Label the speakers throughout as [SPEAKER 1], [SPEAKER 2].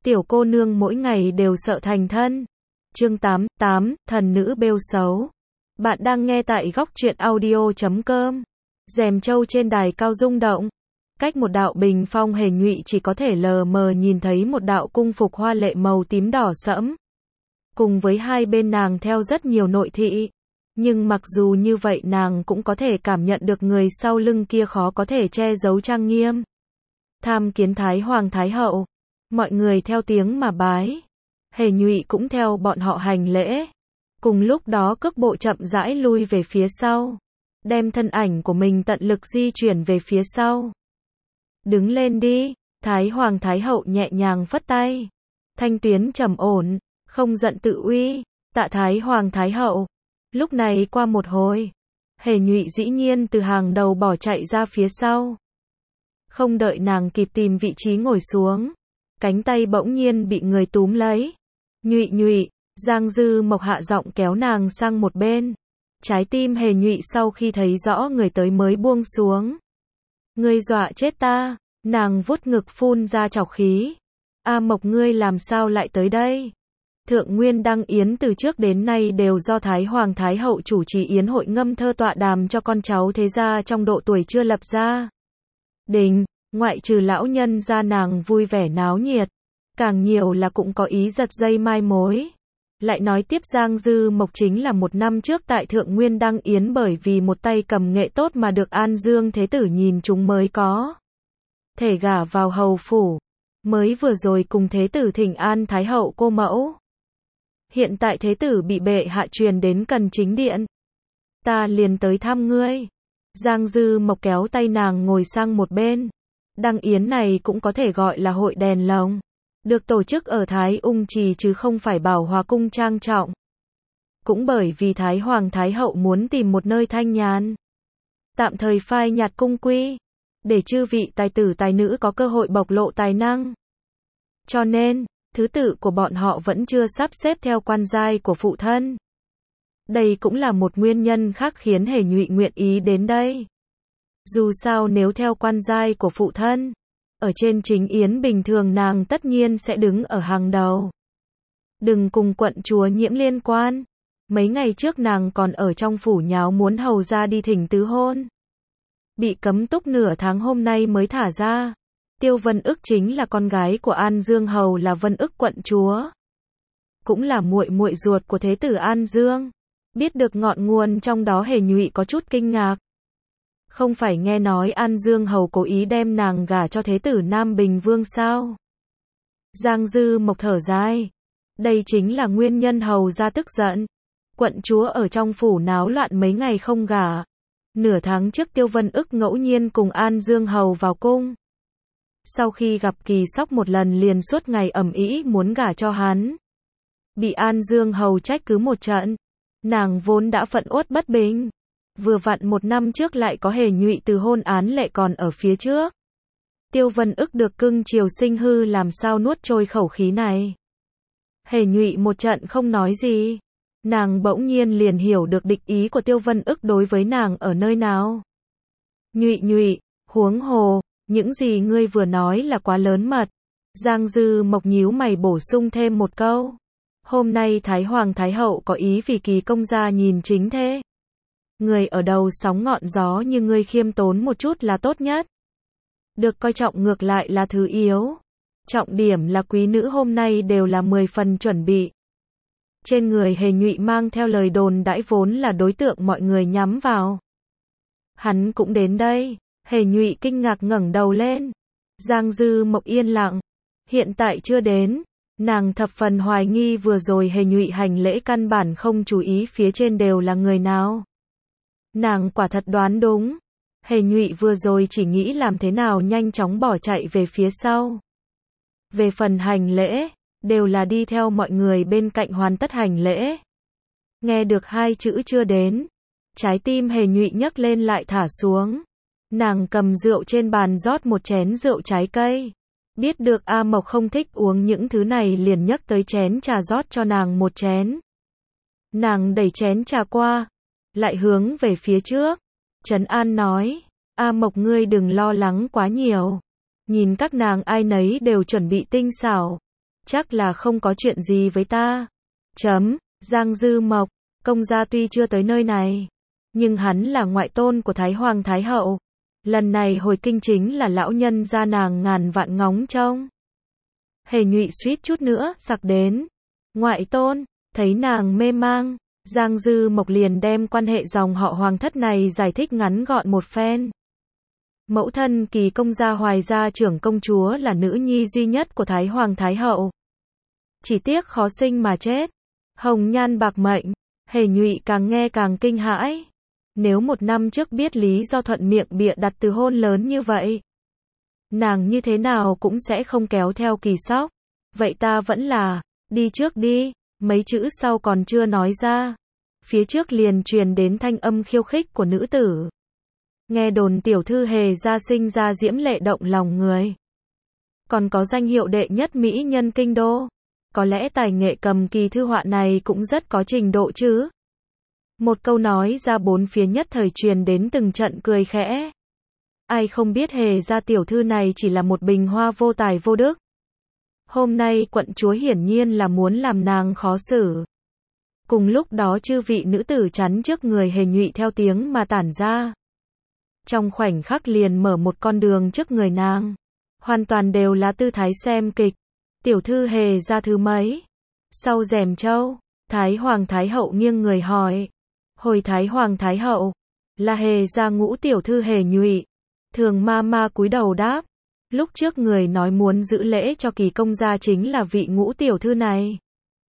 [SPEAKER 1] tiểu cô nương mỗi ngày đều sợ thành thân. Chương 88, thần nữ bêu xấu. Bạn đang nghe tại góc truyện audio.com. Rèm châu trên đài cao rung động. Cách một đạo bình phong, Hề Nhụy chỉ có thể lờ mờ nhìn thấy một đạo cung phục hoa lệ màu tím đỏ sẫm. Cùng với hai bên nàng theo rất nhiều nội thị. Nhưng mặc dù như vậy nàng cũng có thể cảm nhận được người sau lưng kia khó có thể che giấu trang nghiêm. Tham kiến Thái Hoàng Thái Hậu. Mọi người theo tiếng mà bái. Hề Nhụy cũng theo bọn họ hành lễ. Cùng lúc đó cước bộ chậm rãi lui về phía sau. Đem thân ảnh của mình tận lực di chuyển về phía sau. Đứng lên đi. Thái Hoàng Thái Hậu nhẹ nhàng phất tay. Thanh tuyến trầm ổn, không giận tự uy. Tạ Thái Hoàng Thái Hậu. Lúc này qua một hồi, Hề Nhụy dĩ nhiên từ hàng đầu bỏ chạy ra phía sau. Không đợi nàng kịp tìm vị trí ngồi xuống, cánh tay bỗng nhiên bị người túm lấy. Nhụy Nhụy, Giang Dư Mộc hạ giọng kéo nàng sang một bên. Trái tim Hề Nhụy sau khi thấy rõ người tới mới buông xuống. Ngươi dọa chết ta, nàng vuốt ngực phun ra trọc khí. A Mộc, ngươi làm sao lại tới đây? Thượng Nguyên Đăng Yến từ trước đến nay đều do Thái Hoàng Thái Hậu chủ trì yến hội ngâm thơ tọa đàm cho con cháu thế gia trong độ tuổi chưa lập gia đình, ngoại trừ lão nhân gia nàng vui vẻ náo nhiệt, càng nhiều là cũng có ý giật dây mai mối. Lại nói tiếp, Giang Dư Mộc chính là một năm trước tại Thượng Nguyên Đăng Yến bởi vì một tay cầm nghệ tốt mà được An Dương Thế Tử nhìn chúng mới có thể gả vào hầu phủ, mới vừa rồi cùng Thế Tử thỉnh an Thái Hậu cô mẫu. Hiện tại Thế Tử bị bệ hạ truyền đến cần chính điện. Ta liền tới thăm ngươi. Giang Dư Mộc kéo tay nàng ngồi sang một bên. Đăng yến này cũng có thể gọi là hội đèn lồng. Được tổ chức ở Thái Ung Trì chứ không phải Bảo Hòa Cung trang trọng. Cũng bởi vì Thái Hoàng Thái Hậu muốn tìm một nơi thanh nhàn, tạm thời phai nhạt cung quy, để chư vị tài tử tài nữ có cơ hội bộc lộ tài năng. Cho nên, thứ tự của bọn họ vẫn chưa sắp xếp theo quan giai của phụ thân. Đây cũng là một nguyên nhân khác khiến Hề Nhụy nguyện ý đến đây. Dù sao nếu theo quan giai của phụ thân, ở trên chính yến bình thường nàng tất nhiên sẽ đứng ở hàng đầu. Đừng cùng quận chúa Nhiễm liên quan. Mấy ngày trước nàng còn ở trong phủ nháo muốn hầu ra đi thỉnh tứ hôn. Bị cấm túc nửa tháng, hôm nay mới thả ra. Tiêu Vân Ức chính là con gái của An Dương hầu, là Vân Ức quận chúa, cũng là muội muội ruột của Thế Tử An Dương. Biết được ngọn nguồn trong đó, Hề Nhụy có chút kinh ngạc. Không phải nghe nói An Dương hầu cố ý đem nàng gả cho Thế Tử Nam Bình Vương sao? Giang Dư Mộc thở dài. Đây chính là nguyên nhân hầu ra tức giận. Quận chúa ở trong phủ náo loạn mấy ngày không gả. Nửa tháng trước Tiêu Vân Ức ngẫu nhiên cùng An Dương hầu vào cung. Sau khi gặp Kỳ Sóc một lần liền suốt ngày ầm ĩ muốn gả cho hắn. Bị An Dương hầu trách cứ một trận. Nàng vốn đã phẫn uất bất bình. Vừa vặn một năm trước lại có Hề Nhụy từ hôn án lệ còn ở phía trước. Tiêu Vân Ức được cưng chiều sinh hư, làm sao nuốt trôi khẩu khí này. Hề Nhụy một trận không nói gì. Nàng bỗng nhiên liền hiểu được địch ý của Tiêu Vân Ức đối với nàng ở nơi nào. Nhụy Nhụy, huống hồ, những gì ngươi vừa nói là quá lớn mật. Giang Dư Mộc nhíu mày bổ sung thêm một câu. Hôm nay Thái Hoàng Thái Hậu có ý vì Kỳ công gia nhìn chính thế. Người ở đầu sóng ngọn gió như ngươi khiêm tốn một chút là tốt nhất. Được coi trọng ngược lại là thứ yếu. Trọng điểm là quý nữ hôm nay đều là 10 phần chuẩn bị. Trên người Hề Nhụy mang theo lời đồn đãi vốn là đối tượng mọi người nhắm vào. Hắn cũng đến đây. Hề Nhụy kinh ngạc ngẩng đầu lên. Giang Dư Mộc yên lặng. Hiện tại chưa đến. Nàng thập phần hoài nghi vừa rồi Hề Nhụy hành lễ căn bản không chú ý phía trên đều là người nào. Nàng quả thật đoán đúng. Hề Nhụy vừa rồi chỉ nghĩ làm thế nào nhanh chóng bỏ chạy về phía sau. Về phần hành lễ, đều là đi theo mọi người bên cạnh hoàn tất hành lễ. Nghe được hai chữ chưa đến, trái tim Hề Nhụy nhấc lên lại thả xuống. Nàng cầm rượu trên bàn rót một chén rượu trái cây. Biết được A Mộc không thích uống những thứ này liền nhấc tới chén trà rót cho nàng một chén. Nàng đẩy chén trà qua, lại hướng về phía trước. Trấn an nói, A Mộc ngươi đừng lo lắng quá nhiều. Nhìn các nàng ai nấy đều chuẩn bị tinh xảo. Chắc là không có chuyện gì với ta. Giang Dư Mộc, công gia tuy chưa tới nơi này, nhưng hắn là ngoại tôn của Thái Hoàng Thái Hậu. Lần này hồi kinh chính là lão nhân gia nàng ngàn vạn ngóng trông. Hề Nhụy suýt chút nữa sặc đến. Ngoại tôn, thấy nàng mê mang, Giang Dư Mộc liền đem quan hệ dòng họ hoàng thất này giải thích ngắn gọn một phen. Mẫu thân Kỳ công gia Hoài gia trưởng công chúa là nữ nhi duy nhất của Thái Hoàng Thái Hậu. Chỉ tiếc khó sinh mà chết. Hồng nhan bạc mệnh, Hề Nhụy càng nghe càng kinh hãi. Nếu 1 năm trước biết lý do thuận miệng bịa đặt từ hôn lớn như vậy, nàng như thế nào cũng sẽ không kéo theo Kỳ sóc. Vậy ta vẫn là, đi trước đi, mấy chữ sau còn chưa nói ra. Phía trước liền truyền đến thanh âm khiêu khích của nữ tử. Nghe đồn tiểu thư Hề gia sinh ra diễm lệ động lòng người. Còn có danh hiệu đệ nhất mỹ nhân kinh đô. Có lẽ tài nghệ cầm kỳ thư họa này cũng rất có trình độ chứ. Một câu nói ra bốn phía nhất thời truyền đến từng trận cười khẽ. Ai không biết Hề gia tiểu thư này chỉ là một bình hoa vô tài vô đức. Hôm nay quận chúa hiển nhiên là muốn làm nàng khó xử. Cùng lúc đó chư vị nữ tử chắn trước người Hề Nhụy theo tiếng mà tản ra. Trong khoảnh khắc liền mở một con đường trước người nàng. Hoàn toàn đều là tư thái xem kịch. Tiểu thư Hề gia thứ mấy? Sau rèm châu, Thái Hoàng Thái Hậu nghiêng người hỏi. Hồi Thái Hoàng Thái Hậu, là Hề gia ngũ tiểu thư Hề Nhụy. Thường ma ma cúi đầu đáp. Lúc trước người nói muốn giữ lễ cho Kỳ công gia chính là vị ngũ tiểu thư này.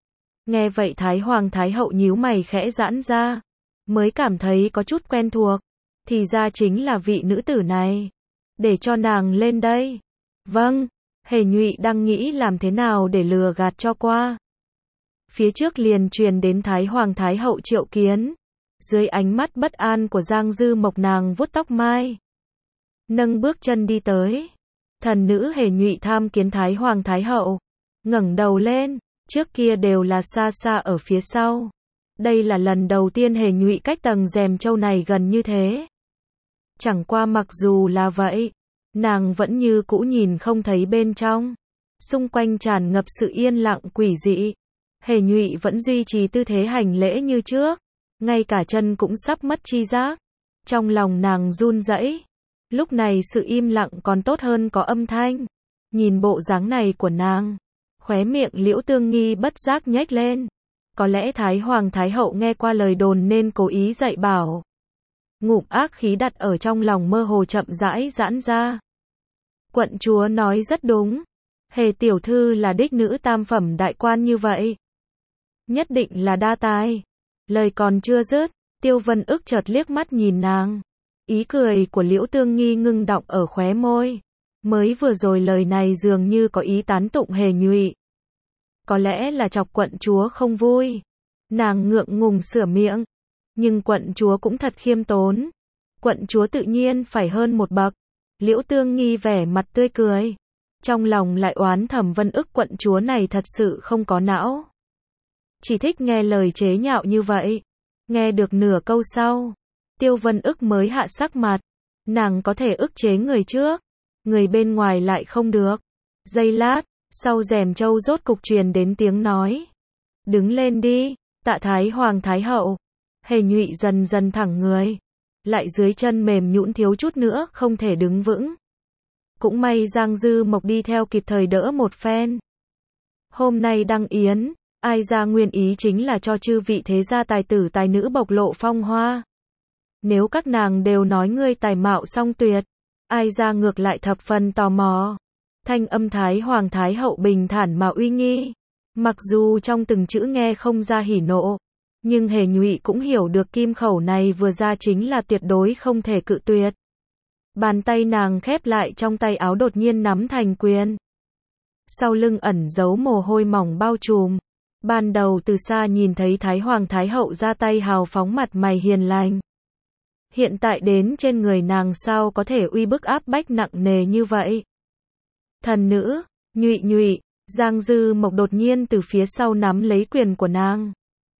[SPEAKER 1] Nghe vậy Thái Hoàng Thái Hậu nhíu mày khẽ giãn ra. Mới cảm thấy có chút quen thuộc. Thì ra chính là vị nữ tử này. Để cho nàng lên đây. Vâng. Hề Nhụy đang nghĩ làm thế nào để lừa gạt cho qua. Phía trước liền truyền đến Thái Hoàng Thái Hậu triệu kiến. Dưới ánh mắt bất an của Giang Dư Mộc nàng vuốt tóc mai. Nâng bước chân đi tới. Thần nữ Hề Nhụy tham kiến Thái Hoàng Thái Hậu. Ngẩng đầu lên. Trước kia đều là xa xa ở phía sau. Đây là lần đầu tiên Hề Nhụy cách tầng rèm châu này gần như thế. Chẳng qua mặc dù là vậy, nàng vẫn như cũ nhìn không thấy bên trong. Xung quanh tràn ngập sự yên lặng quỷ dị. Hề Nhụy vẫn duy trì tư thế hành lễ như trước. Ngay cả chân cũng sắp mất tri giác. Trong lòng nàng run rẩy. Lúc này sự im lặng còn tốt hơn có âm thanh. Nhìn bộ dáng này của nàng, khóe miệng Liễu Tương Nghi bất giác nhếch lên. Có lẽ Thái Hoàng Thái Hậu nghe qua lời đồn nên cố ý dạy bảo. Ngụm ác khí đặt ở trong lòng mơ hồ chậm rãi giãn ra. Quận chúa nói rất đúng. Hề tiểu thư là đích nữ tam phẩm đại quan như vậy. Nhất định là đa tài. Lời còn chưa dứt, Tiêu Vân Ức chợt liếc mắt nhìn nàng. Ý cười của Liễu Tương Nghi ngưng đọng ở khóe môi. Mới vừa rồi lời này dường như có ý tán tụng Hề Nhụy. Có lẽ là chọc quận chúa không vui. Nàng ngượng ngùng sửa miệng. Nhưng quận chúa cũng thật khiêm tốn. Quận chúa tự nhiên phải hơn một bậc. Liễu Tương Nghi vẻ mặt tươi cười. Trong lòng lại oán thầm Vân Ức quận chúa này thật sự không có não. Chỉ thích nghe lời chế nhạo như vậy. Nghe được nửa câu sau, Tiêu Vân Ức mới hạ sắc mặt. Nàng có thể ức chế người trước, người bên ngoài lại không được. Giây lát, sau rèm châu rốt cục truyền đến tiếng nói. Đứng lên đi, tạ Thái Hoàng Thái Hậu. Hề Nhụy dần dần thẳng người. Lại dưới chân mềm nhũn thiếu chút nữa không thể đứng vững. Cũng may Giang Dư Mộc đi theo kịp thời đỡ một phen. Hôm nay đăng yến, ai ra nguyên ý chính là cho chư vị thế gia tài tử tài nữ bộc lộ phong hoa. Nếu các nàng đều nói ngươi tài mạo song tuyệt, ai ra ngược lại thập phần tò mò. Thanh âm Thái Hoàng Thái Hậu bình thản mà uy nghi. Mặc dù trong từng chữ nghe không ra hỉ nộ, nhưng Hề Nhụy cũng hiểu được kim khẩu này vừa ra chính là tuyệt đối không thể cự tuyệt. Bàn tay nàng khép lại trong tay áo đột nhiên nắm thành quyền. Sau lưng ẩn giấu mồ hôi mỏng bao trùm. Ban đầu từ xa nhìn thấy Thái Hoàng Thái Hậu ra tay hào phóng mặt mày hiền lành. Hiện tại đến trên người nàng sao có thể uy bức áp bách nặng nề như vậy. Thần nữ, Nhụy Nhụy, Giang Dư Mộc đột nhiên từ phía sau nắm lấy quyền của nàng.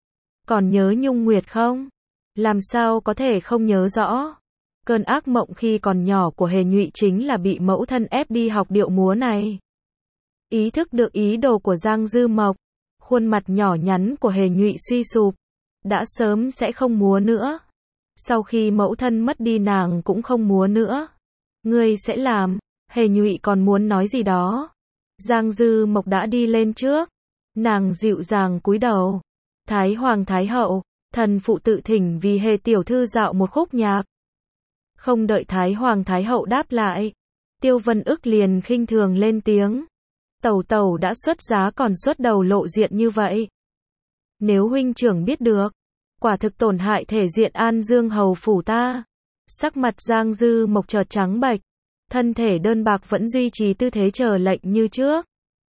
[SPEAKER 1] Còn nhớ Nhung Nguyệt không? Làm sao có thể không nhớ rõ. Cơn ác mộng khi còn nhỏ của Hề Nhụy chính là bị mẫu thân ép đi học điệu múa này. Ý thức được ý đồ của Giang Dư Mộc, khuôn mặt nhỏ nhắn của Hề Nhụy suy sụp, đã sớm sẽ không múa nữa. Sau khi mẫu thân mất đi nàng cũng không múa nữa. Ngươi sẽ làm, Hề Nhụy còn muốn nói gì đó. Giang Dư Mộc đã đi lên trước, nàng dịu dàng cúi đầu. Thái Hoàng Thái Hậu, thần phụ tự thỉnh vì Hề tiểu thư dạo một khúc nhạc. Không đợi Thái Hoàng Thái Hậu đáp lại, Tiêu Vân Ức liền khinh thường lên tiếng. Tẩu tẩu đã xuất giá còn xuất đầu lộ diện như vậy. Nếu huynh trưởng biết được, quả thực tổn hại thể diện An Dương hầu phủ ta. Sắc mặt Giang Dư Mộc chợt trắng bệch, thân thể đơn bạc vẫn duy trì tư thế chờ lệnh như trước.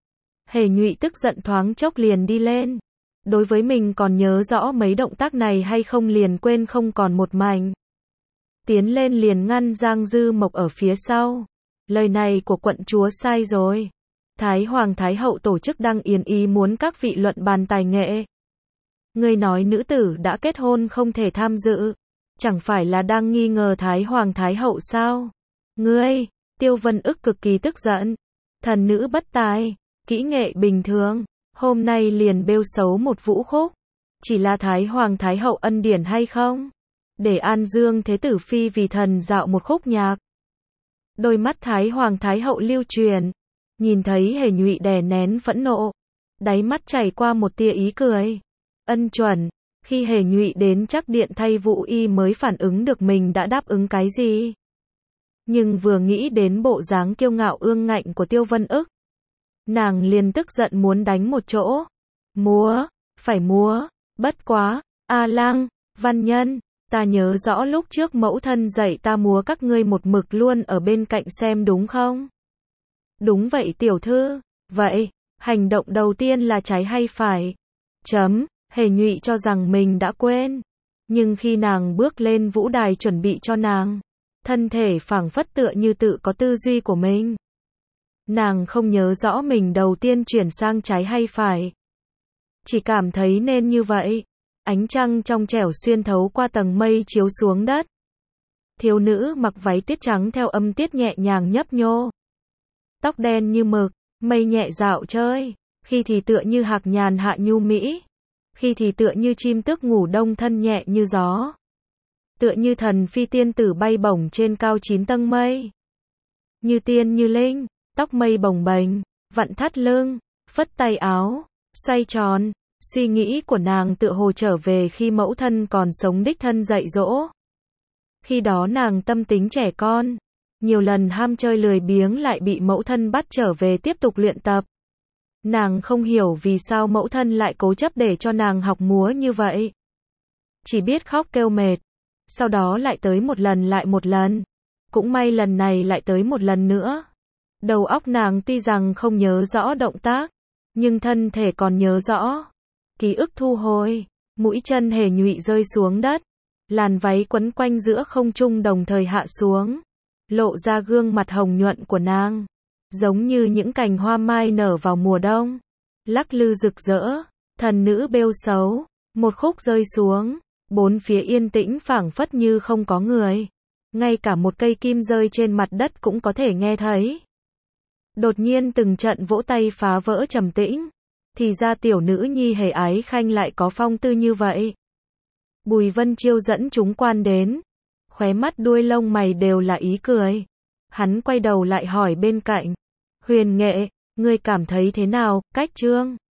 [SPEAKER 1] Hề Nhụy tức giận thoáng chốc liền đi lên. Đối với mình còn nhớ rõ mấy động tác này hay không liền quên không còn một mảnh. Tiến lên liền ngăn Giang Dư Mộc ở phía sau. Lời này của quận chúa sai rồi. Thái Hoàng Thái Hậu tổ chức đăng yến ý muốn các vị luận bàn tài nghệ. Ngươi nói nữ tử đã kết hôn không thể tham dự, chẳng phải là đang nghi ngờ Thái Hoàng Thái Hậu sao? Ngươi, Tiêu Vân Ức cực kỳ tức giận. Thần nữ bất tài, kỹ nghệ bình thường, hôm nay liền bêu xấu một vũ khúc. Chỉ là Thái Hoàng Thái Hậu ân điển hay không? Để An Dương Thế Tử Phi vì thần dạo một khúc nhạc. Đôi mắt Thái Hoàng Thái Hậu lưu truyền, nhìn thấy Hề Nhụy đè nén phẫn nộ, đáy mắt chảy qua một tia ý cười. Ân chuẩn, khi Hề Nhụy đến chắc điện thay Vũ Y mới phản ứng được mình đã đáp ứng cái gì. Nhưng vừa nghĩ đến bộ dáng kiêu ngạo ương ngạnh của Tiêu Vân Ức, nàng liền tức giận muốn đánh một chỗ. Múa, phải múa, bất quá, A Lang, Văn Nhân, ta nhớ rõ lúc trước mẫu thân dạy ta múa các ngươi một mực luôn ở bên cạnh xem đúng không? Đúng vậy tiểu thư, vậy, hành động đầu tiên là trái hay phải? Hề Nhụy cho rằng mình đã quên, nhưng khi nàng bước lên vũ đài chuẩn bị cho nàng, thân thể phảng phất tựa như tự có tư duy của mình. Nàng không nhớ rõ mình đầu tiên chuyển sang trái hay phải, chỉ cảm thấy nên như vậy. Ánh trăng trong trẻo xuyên thấu qua tầng mây chiếu xuống đất. Thiếu nữ mặc váy tuyết trắng theo âm tiết nhẹ nhàng nhấp nhô. Tóc đen như mực, mây nhẹ dạo chơi, khi thì tựa như hạc nhàn hạ nhu mỹ, khi thì tựa như chim tước ngủ đông thân nhẹ như gió. Tựa như thần phi tiên tử bay bổng trên cao 9 tầng mây. Như tiên như linh, tóc mây bồng bềnh, vặn thắt lưng, phất tay áo, xoay tròn. Suy nghĩ của nàng tựa hồ trở về khi mẫu thân còn sống đích thân dạy dỗ. Khi đó nàng tâm tính trẻ con, nhiều lần ham chơi lười biếng lại bị mẫu thân bắt trở về tiếp tục luyện tập. Nàng không hiểu vì sao mẫu thân lại cố chấp để cho nàng học múa như vậy. Chỉ biết khóc kêu mệt, sau đó lại tới một lần lại một lần. Cũng may lần này lại tới một lần nữa. Đầu óc nàng tuy rằng không nhớ rõ động tác, nhưng thân thể còn nhớ rõ. Ký ức thu hồi, mũi chân Hề Nhụy rơi xuống đất, làn váy quấn quanh giữa không trung đồng thời hạ xuống, lộ ra gương mặt hồng nhuận của nàng, giống như những cành hoa mai nở vào mùa đông, lắc lư rực rỡ. Thần nữ bêu xấu, một khúc rơi xuống, bốn phía yên tĩnh phảng phất như không có người, ngay cả một cây kim rơi trên mặt đất cũng có thể nghe thấy. Đột nhiên từng trận vỗ tay phá vỡ trầm tĩnh. Thì ra tiểu nữ nhi Hề Ái Khanh lại có phong tư như vậy. Bùi Vân Chiêu dẫn chúng quan đến, khóe mắt đuôi lông mày đều là ý cười. Hắn quay đầu lại hỏi bên cạnh, Huyền Nghệ, ngươi cảm thấy thế nào, cách chương?